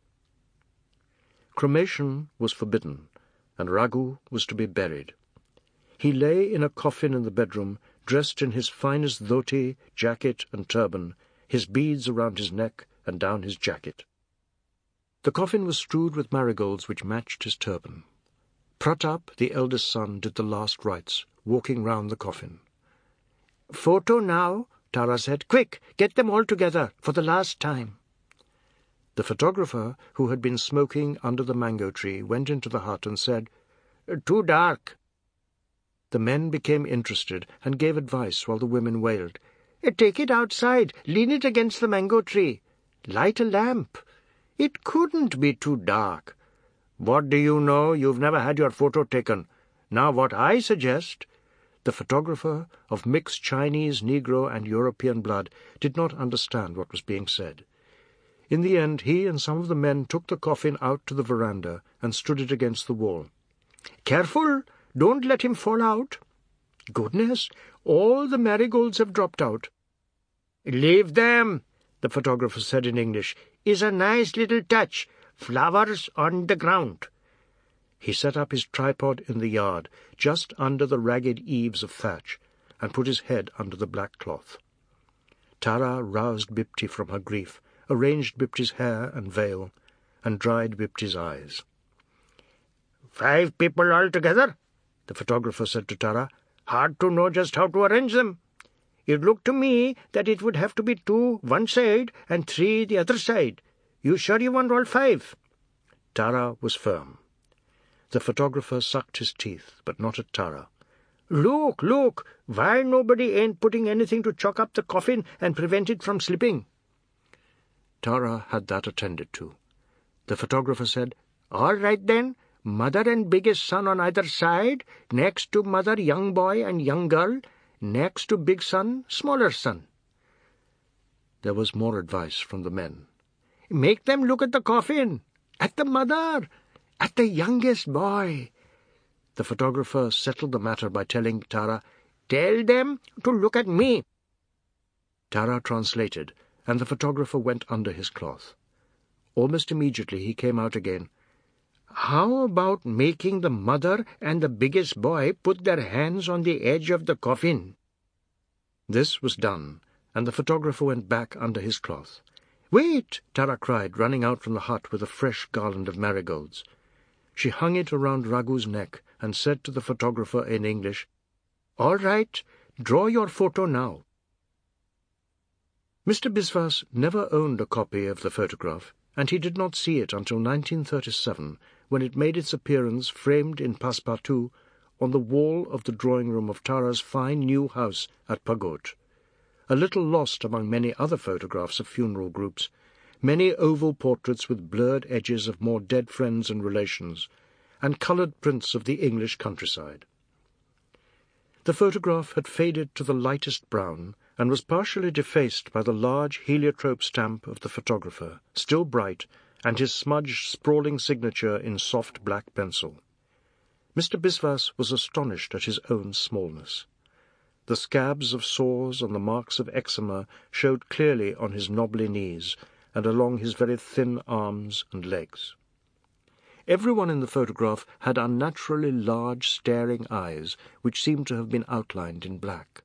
Cremation was forbidden, and Raghu was to be buried. He lay in a coffin in the bedroom, dressed in his finest dhoti, jacket, and turban, his beads around his neck and down his jacket. The coffin was strewed with marigolds which matched his turban. Pratap, the eldest son, did the last rites, walking round the coffin. "Photo now," Tara said. "Quick, get them all together, for the last time." The photographer, who had been smoking under the mango tree, went into the hut and said, "Too dark." The men became interested and gave advice while the women wailed, "Take it outside, lean it against the mango tree. Light a lamp. It couldn't be too dark. What do you know? You've never had your photo taken. Now what I suggest—" The photographer, of mixed Chinese, Negro, and European blood, did not understand what was being said. In the end, he and some of the men took the coffin out to the veranda and stood it against the wall. "Careful! Don't let him fall out." "Goodness! All the marigolds have dropped out." "Leave them," the photographer said in English. "Is a nice little touch. Flowers on the ground." He set up his tripod in the yard, just under the ragged eaves of thatch, and put his head under the black cloth. Tara roused Bibti from her grief, arranged Bibti's hair and veil, and dried Bibti's eyes. "Five people altogether," the photographer said to Tara. "Hard to know just how to arrange them. It looked to me that it would have to be two one side and three the other side. You sure you want all five?" Tara was firm. The photographer sucked his teeth, but not at Tara. "Look, look! Why nobody ain't putting anything to chock up the coffin and prevent it from slipping?" Tara had that attended to. The photographer said, "All right then, mother and biggest son on either side, next to mother young boy and young girl, next to big son, smaller son." There was more advice from the men. "Make them look at the coffin, at the mother, at the youngest boy." The photographer settled the matter by telling Tara, "Tell them to look at me." Tara translated, and the photographer went under his cloth. Almost immediately he came out again. "How about making the mother and the biggest boy put their hands on the edge of the coffin?" This was done, and the photographer went back under his cloth. "Wait!" Tara cried, running out from the hut with a fresh garland of marigolds. She hung it around Raghu's neck and said to the photographer in English, "All right, draw your photo now." Mister Biswas never owned a copy of the photograph, and he did not see it until nineteen thirty-seven, when it made its appearance framed in passepartout on the wall of the drawing-room of Tara's fine new house at Pagote. A little lost among many other photographs of funeral groups, many oval portraits with blurred edges of more dead friends and relations, and coloured prints of the English countryside. The photograph had faded to the lightest brown, and was partially defaced by the large heliotrope stamp of the photographer, still bright, and his smudged, sprawling signature in soft black pencil. Mister Biswas was astonished at his own smallness. The scabs of sores and the marks of eczema showed clearly on his knobbly knees and along his very thin arms and legs. Everyone in the photograph had unnaturally large, staring eyes, which seemed to have been outlined in black.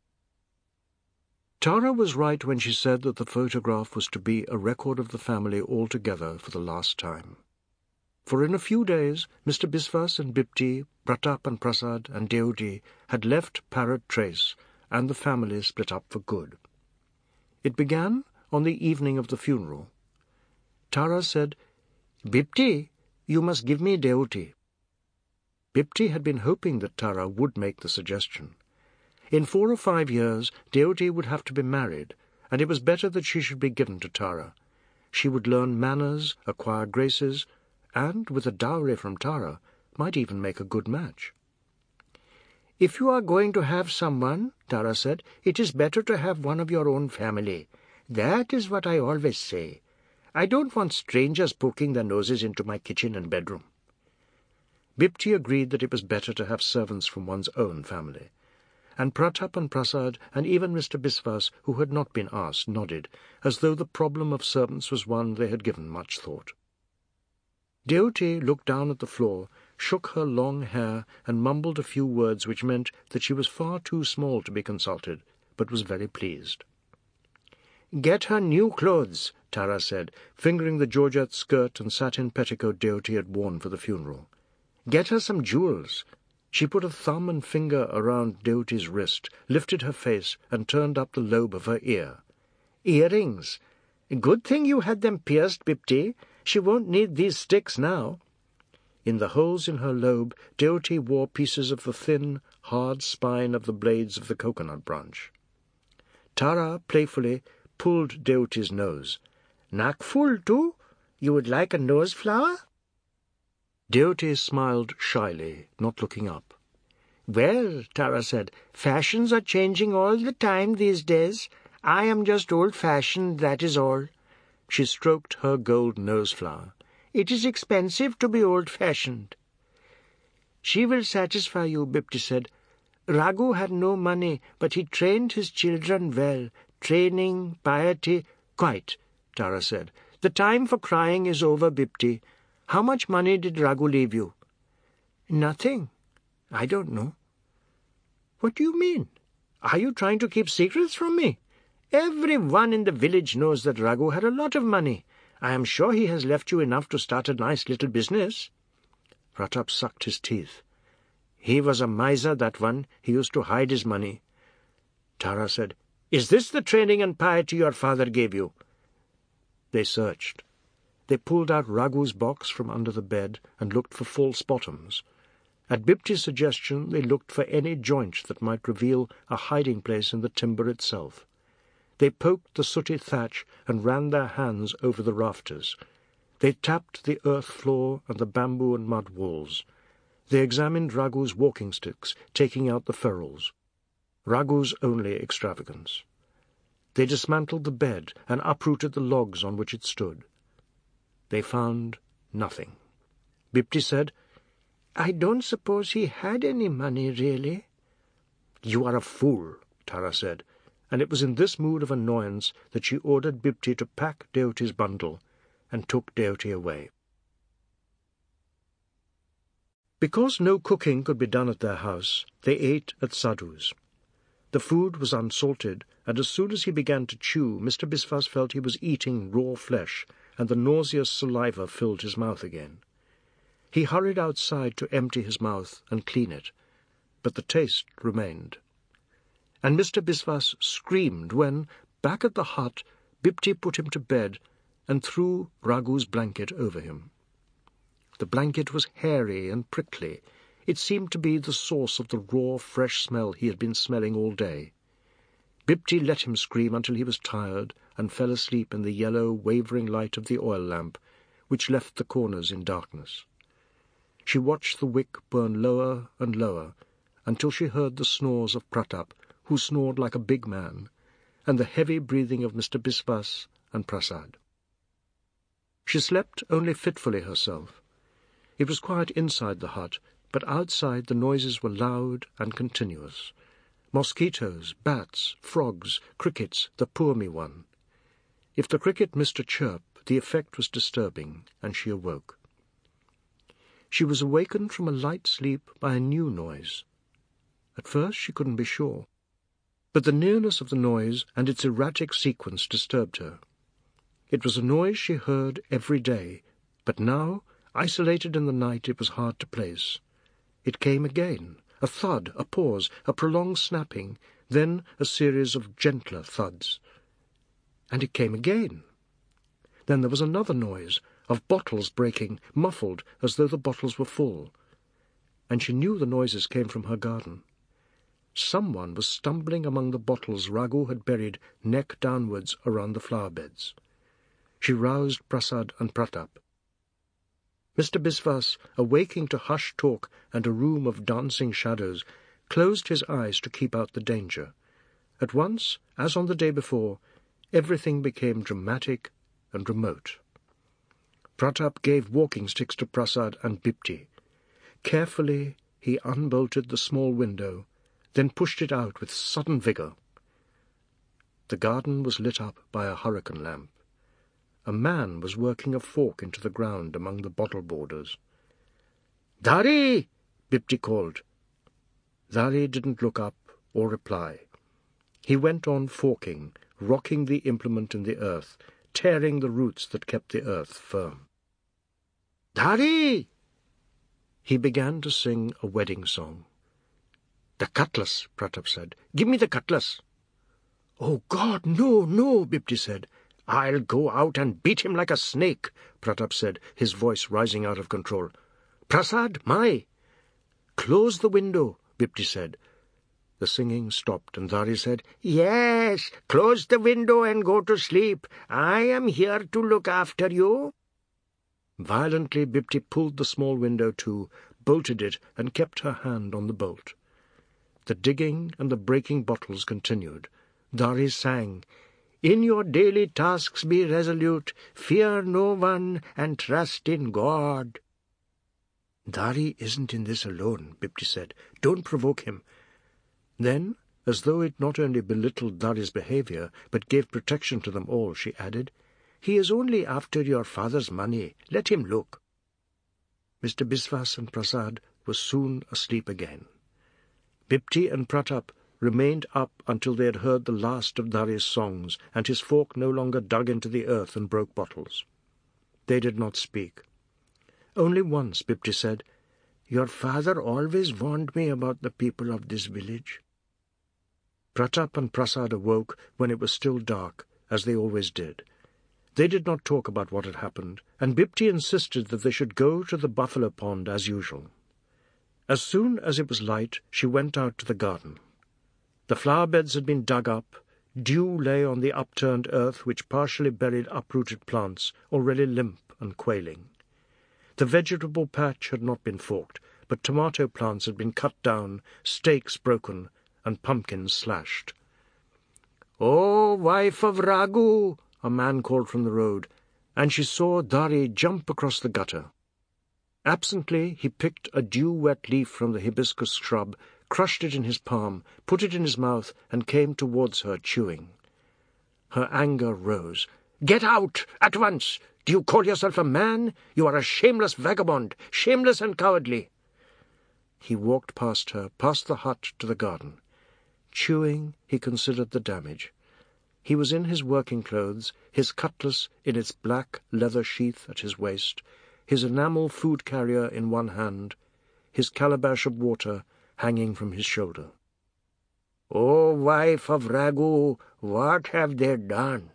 Tara was right when she said that the photograph was to be a record of the family altogether for the last time. For in a few days, Mister Biswas and Bipti, Pratap and Prasad and Deoti had left Parrot Trace, and the family split up for good. It began on the evening of the funeral. Tara said, "Bipti, you must give me Deoti." Bipti had been hoping that Tara would make the suggestion. In four or five years, Deoti would have to be married, and it was better that she should be given to Tara. She would learn manners, acquire graces, and, with a dowry from Tara, might even make a good match. "If you are going to have someone," Tara said, "it is better to have one of your own family. That is what I always say. I don't want strangers poking their noses into my kitchen and bedroom." Bipti agreed that it was better to have servants from one's own family, and Pratap and Prasad and even Mister Biswas, who had not been asked, nodded, as though the problem of servants was one they had given much thought. Deoti looked down at the floor, shook her long hair, and mumbled a few words which meant that she was far too small to be consulted, but was very pleased. "Get her new clothes," Tara said, fingering the georgette skirt and satin petticoat Deoti had worn for the funeral. "Get her some jewels." She put a thumb and finger around Deoti's wrist, lifted her face, and turned up the lobe of her ear. "Earrings. Good thing you had them pierced, Bipti. She won't need these sticks now." In the holes in her lobe, Deoti wore pieces of the thin, hard spine of the blades of the coconut branch. Tara, playfully, pulled Deoti's nose. "Knack full, too? You would like a nose flower?" Deoti smiled shyly, not looking up. "Well," Tara said, "fashions are changing all the time these days. I am just old-fashioned, that is all." She stroked her gold nose-flower. "It is expensive to be old-fashioned." "She will satisfy you," Bipti said. "Raghu had no money, but he trained his children well. Training, piety—" "Quite," Tara said. "The time for crying is over, Bipti. How much money did Raghu leave you?" "Nothing. I don't know." "What do you mean? Are you trying to keep secrets from me? Every one in the village knows that Raghu had a lot of money. I am sure he has left you enough to start a nice little business." Pratap sucked his teeth. "He was a miser, that one. He used to hide his money." Tara said, "Is this the training and piety your father gave you?" They searched. They pulled out Raghu's box from under the bed and looked for false bottoms. At Bipti's suggestion, they looked for any joint that might reveal a hiding place in the timber itself. They poked the sooty thatch and ran their hands over the rafters. They tapped the earth floor and the bamboo and mud walls. They examined Raghu's walking sticks, taking out the ferrules. Raghu's only extravagance. They dismantled the bed and uprooted the logs on which it stood. They found nothing. Bipti said, "I don't suppose he had any money, really." "You are a fool," Tara said, and it was in this mood of annoyance that she ordered Bipti to pack Deoti's bundle and took Deoti away. Because no cooking could be done at their house, they ate at Sadhu's. The food was unsalted, and as soon as he began to chew, Mister Biswas felt he was eating raw flesh, and the nauseous saliva filled his mouth again. He hurried outside to empty his mouth and clean it, but the taste remained. And Mister Biswas screamed when, back at the hut, Bipti put him to bed and threw Raghu's blanket over him. The blanket was hairy and prickly. It seemed to be the source of the raw, fresh smell he had been smelling all day. Bipti let him scream until he was tired and fell asleep in the yellow, wavering light of the oil lamp, which left the corners in darkness. She watched the wick burn lower and lower until she heard the snores of Pratap, who snored like a big man, and the heavy breathing of Mister Biswas and Prasad. She slept only fitfully herself. It was quiet inside the hut, but outside the noises were loud and continuous. Mosquitoes, bats, frogs, crickets, the poor me one. If the cricket missed a chirp, the effect was disturbing, and she awoke. She was awakened from a light sleep by a new noise. At first she couldn't be sure, but the nearness of the noise and its erratic sequence disturbed her. It was a noise she heard every day, but now, isolated in the night, it was hard to place. It came again, a thud, a pause, a prolonged snapping, then a series of gentler thuds. And it came again. Then there was another noise, of bottles breaking, muffled as though the bottles were full. And she knew the noises came from her garden. Someone was stumbling among the bottles Raghu had buried neck downwards around the flower beds. She roused Prasad and Pratap. Mister Biswas, awaking to hushed talk and a room of dancing shadows, closed his eyes to keep out the danger. At once, as on the day before, everything became dramatic and remote. Pratap gave walking sticks to Prasad and Bipti. Carefully he unbolted the small window, then pushed it out with sudden vigour. The garden was lit up by a hurricane lamp. A man was working a fork into the ground among the bottle borders. "Dari!" Bipti called. Dari didn't look up or reply. He went on forking, rocking the implement in the earth, tearing the roots that kept the earth firm. "Dari!" He began to sing a wedding song. "The cutlass," Pratap said. "Give me the cutlass." "Oh, God, no, no," Bipti said. "I'll go out and beat him like a snake," Pratap said, his voice rising out of control. "Prasad, my!" "Close the window," Bipti said. The singing stopped, and Dari said, "Yes, close the window and go to sleep. I am here to look after you." Violently, Bipti pulled the small window to, bolted it, and kept her hand on the bolt. The digging and the breaking bottles continued. Dari sang, "In your daily tasks be resolute, fear no one, and trust in God." "Dari isn't in this alone," Bipti said. "Don't provoke him." Then, as though it not only belittled Dari's behaviour, but gave protection to them all, she added, "He is only after your father's money. Let him look." Mister Biswas and Prasad were soon asleep again. Bipti and Pratap remained up until they had heard the last of Dari's songs, and his fork no longer dug into the earth and broke bottles. They did not speak. Only once Bipti said, "Your father always warned me about the people of this village." Pratap and Prasad awoke when it was still dark, as they always did. They did not talk about what had happened, and Bipti insisted that they should go to the buffalo pond as usual. As soon as it was light, she went out to the garden. The flower beds had been dug up, dew lay on the upturned earth which partially buried uprooted plants, already limp and quailing. The vegetable patch had not been forked, but tomato plants had been cut down, stakes broken, and pumpkins slashed. "Oh, wife of Raghu!" a man called from the road, and she saw Dari jump across the gutter. Absently he picked a dew-wet leaf from the hibiscus shrub, crushed it in his palm, put it in his mouth, and came towards her, chewing. Her anger rose. "Get out, at once! Do you call yourself a man? You are a shameless vagabond, shameless and cowardly." He walked past her, past the hut to the garden. Chewing, he considered the damage. He was in his working clothes, his cutlass in its black leather sheath at his waist, his enamel food carrier in one hand, his calabash of water hanging from his shoulder. "Oh, wife of Raghu, what have they done?"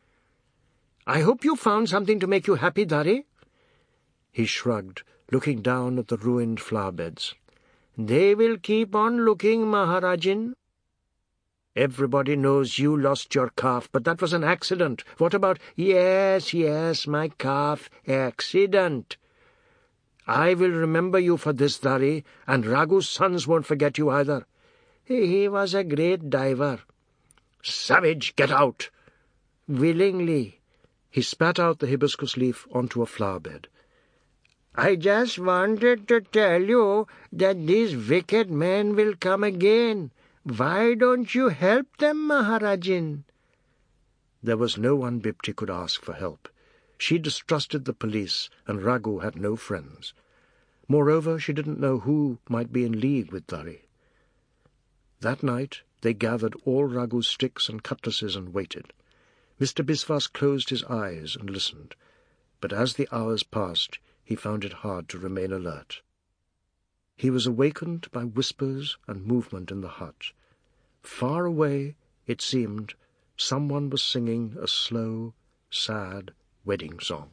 "I hope you found something to make you happy, Dari." He shrugged, looking down at the ruined flower beds. "They will keep on looking, Maharajin." "Everybody knows you lost your calf, but that was an accident. What about—" "Yes, yes, my calf, accident. I will remember you for this, Dari, and Raghu's sons won't forget you either. He was a great diver." "Savage, get out!" "Willingly." He spat out the hibiscus leaf onto a flower bed. "I just wanted to tell you that these wicked men will come again. Why don't you help them, Maharajin? There was no one Bipti could ask for help. She distrusted the police, and Raghu had no friends. Moreover, she didn't know who might be in league with Dari. That night they gathered all Raghu's sticks and cutlasses and waited. Mister Biswas closed his eyes and listened, but as the hours passed, he found it hard to remain alert. He was awakened by whispers and movement in the hut. Far away, it seemed, someone was singing a slow, sad wedding song.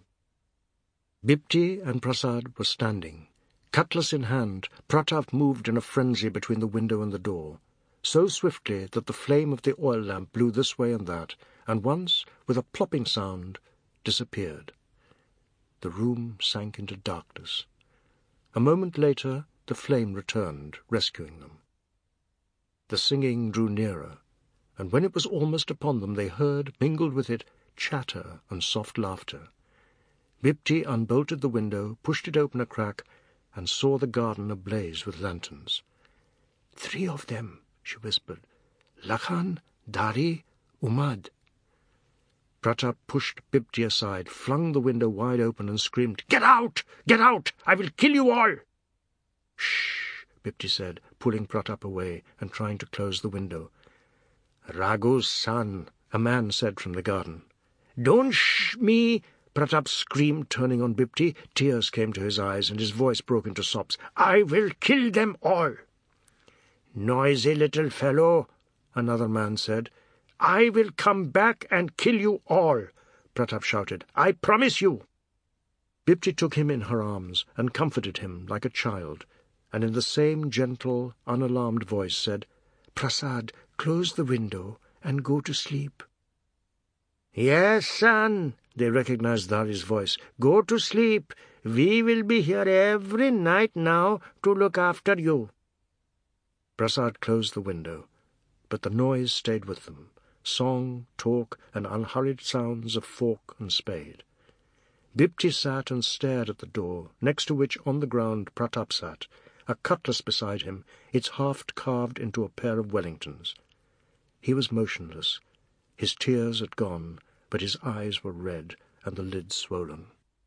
Bipti and Prasad were standing. Cutlass in hand, Pratap moved in a frenzy between the window and the door, so swiftly that the flame of the oil lamp blew this way and that, and once, with a plopping sound, disappeared. The room sank into darkness. A moment later, the flame returned, rescuing them. The singing drew nearer, and when it was almost upon them, they heard, mingled with it, chatter and soft laughter. Bipti unbolted the window, pushed it open a crack, and saw the garden ablaze with lanterns. "Three of them," she whispered. "Lakhan, Dari, Umad." Pratap pushed Bipti aside, flung the window wide open, and screamed, "Get out! Get out! I will kill you all!" "Shh," Bipti said, pulling Pratap away and trying to close the window. "Raghu's son," a man said from the garden. "Don't shh me!" Pratap screamed, turning on Bipti. Tears came to his eyes, and his voice broke into sobs. "I will kill them all." "Noisy little fellow," another man said. "I will come back and kill you all," Pratap shouted. "I promise you." Bipti took him in her arms and comforted him like a child, and in the same gentle, unalarmed voice said, "Prasad, close the window and go to sleep." "Yes, son," they recognized Dari's voice. "Go to sleep. We will be here every night now to look after you." Prasad closed the window, but the noise stayed with them, song, talk, and unhurried sounds of fork and spade. Bipti sat and stared at the door, next to which on the ground Pratap sat, a cutlass beside him, its haft carved into a pair of Wellingtons. He was motionless. His tears had gone, but his eyes were red and the lids swollen.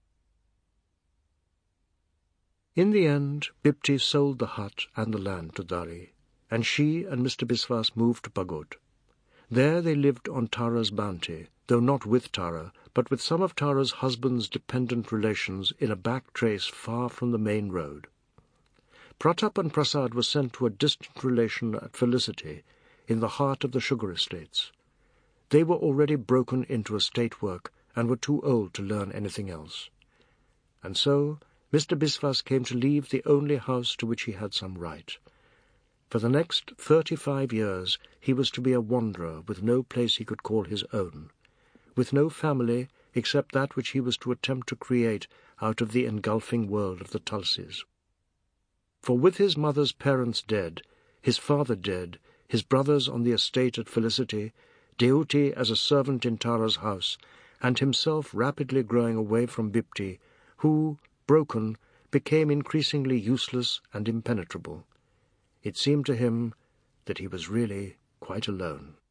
In the end, Bipti sold the hut and the land to Dari, and she and Mister Biswas moved to Pagod. There they lived on Tara's bounty, though not with Tara, but with some of Tara's husband's dependent relations in a back trace far from the main road. Pratap and Prasad were sent to a distant relation at Felicity, in the heart of the sugar estates. They were already broken into estate work and were too old to learn anything else. And so Mister Biswas came to leave the only house to which he had some right. For the next thirty-five years he was to be a wanderer with no place he could call his own, with no family except that which he was to attempt to create out of the engulfing world of the Tulsis. For with his mother's parents dead, his father dead, his brothers on the estate at Felicity, Deuti as a servant in Tara's house, and himself rapidly growing away from Bipti, who, broken, became increasingly useless and impenetrable, it seemed to him that he was really quite alone.